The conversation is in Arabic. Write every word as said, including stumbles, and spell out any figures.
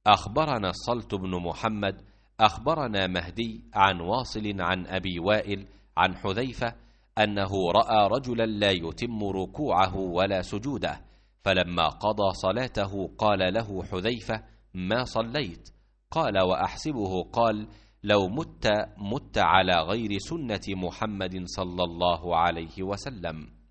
أخبرنا الصلت بن محمد أخبرنا مهدي عن واصل عن أبي وائل عن حذيفة أنه رأى رجلا لا يتم ركوعه ولا سجوده، فلما قضى صلاته قال له حذيفة: ما صليت؟ قال: وأحسبه قال: لو مت مت على غير سنة محمد صلى الله عليه وسلم.